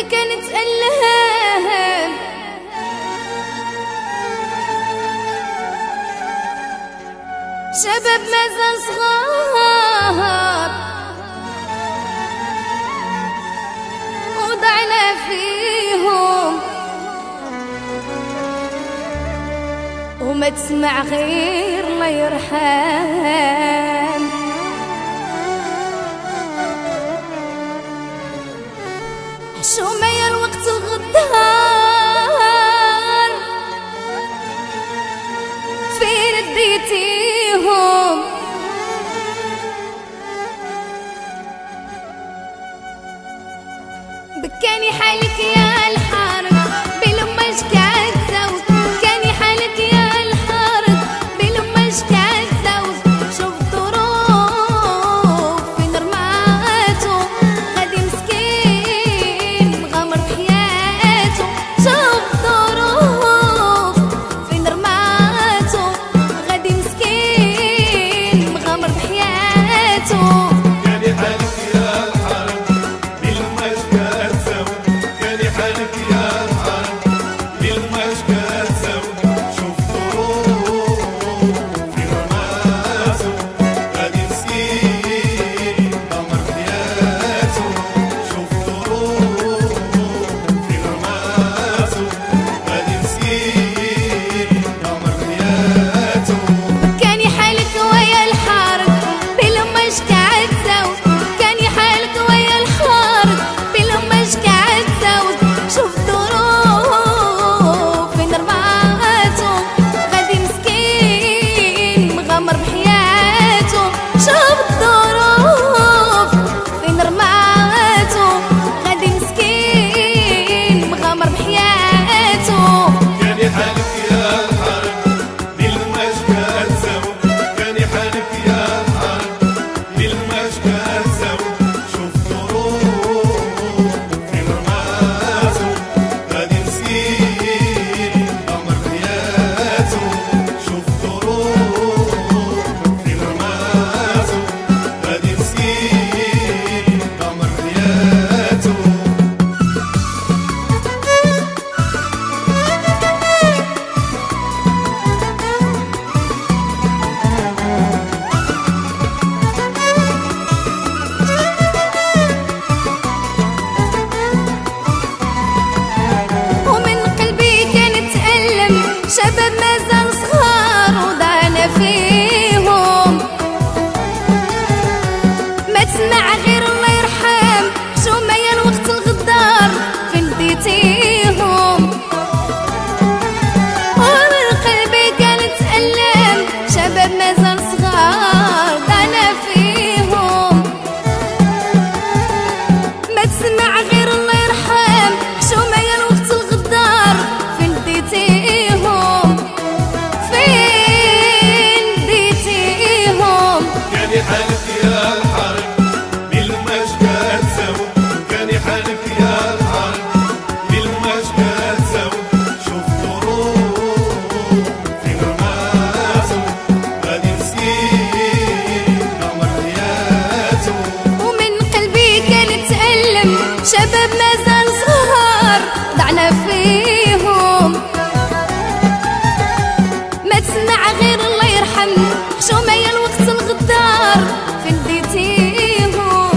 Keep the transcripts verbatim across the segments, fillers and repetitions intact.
كانت ألهام شباب مازال صغار وضعنا فيهم وما تسمع غير الله يرحم. حشومة يا الوقت الغدار فين اديتيهم بكاني حالك يا الحارق بلمش كعد زوج بكاني حالك يا الحارق بلمش كعد زوج شوف ظروف فين رماته غادي مسكين مغامر بحياته شوف ظروف فين رماته غادي مسكين مغامر بحياته. كاني حالك يا الحارق بلمش كعد زوج كاني حالك يا الحارق بلمش كعد زوج شوف ظروف فين رماته غادي مسكين مغامر بحياته شوف ظروف فين رماته غادي مسكين مغامر بحياته. كاني حالك ويا الحارق بلمش كعد زوج كاني حالك ويا الحارق بلمش كعد زوج شوف ظروف فين رماته غادي مسكين مغامر بحياته شوف الظروف فين رماته غادي مسكين مغامر بحياته. كاني حالك يا الحارق بلمش كعد زوج كاني حالك يا الحارق بلمش كعد زوج شوف ظروف فين رماته غادي مسكين مغامر بحياته شوف ظروف فين رماته غادي مسكين مغامر بحياته. ومن قلبي كانت تألم شباب مازال صغار وضعنا فيهم ما تسمع غير الله يرحم. حشومة يا الوقت الغدار فين ديتيهم ومن قلبي كانت تألم شباب مازال صغار ضعنا فيهم ما تسمع غير الله يرحم. حشومة يا الوقت الغدار فين ديتيهم فين ديتيهم. كاني حالك يا الحارق بلمش كعد زوج كاني حالك يا الحارق بلمش كعد زوج شوف ظروف فين رماته غادي مسكين مغامر بحياته. ومن قلبي كانت تألم شباب مازال صغار ضعنا فيهم ما تسمع غير الله يرحم. حشومة يا الوقت الغدار فين ديتيهم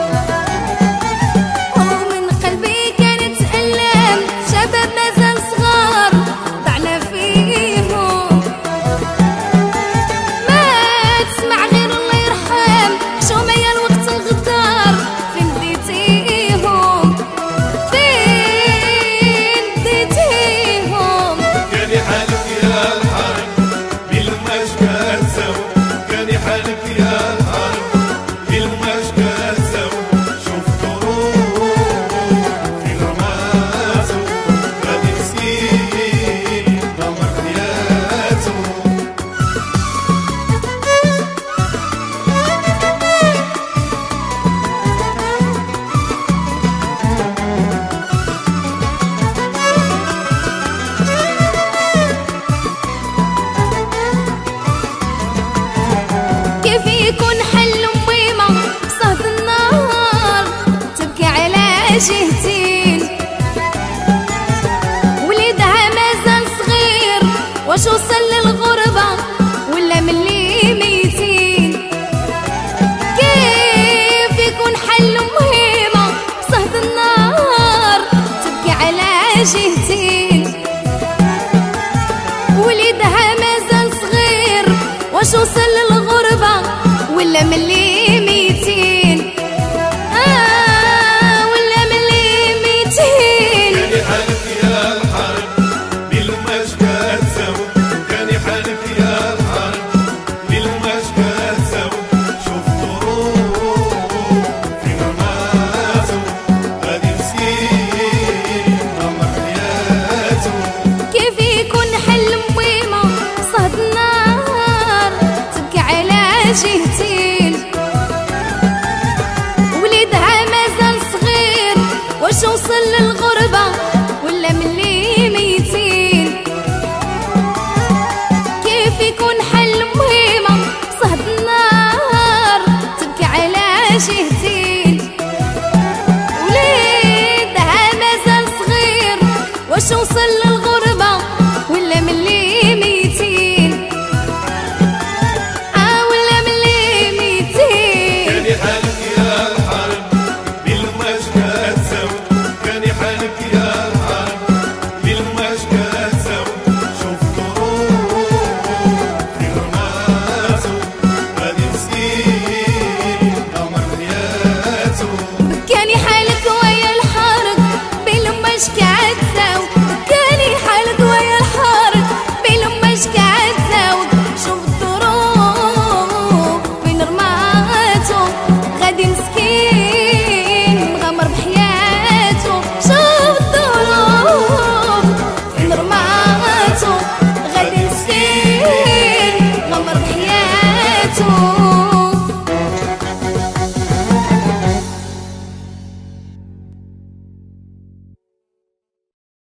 ومن قلبي كانت تألم شباب مازال صغار ضعنا فيهم ما تسمع غير الله يرحم. حشومة يا الوقت الغدار فين ديتيهم فين ديتيهم. كاني حالك يا الحارق بلمش كعد زوج كاني حالك يا الحارق بلمش كعد زوج شوف ظروف فين رماته غادي مسكين مغامر بحياته. كيف يكون حل ميمة صهد النار تبكي على جهتين توصل للغربة ولا من اللي ميتين؟ كيف يكون حل مهمة صهد النار تبكي على جهتين؟ وليدها مازال صغير واش وصل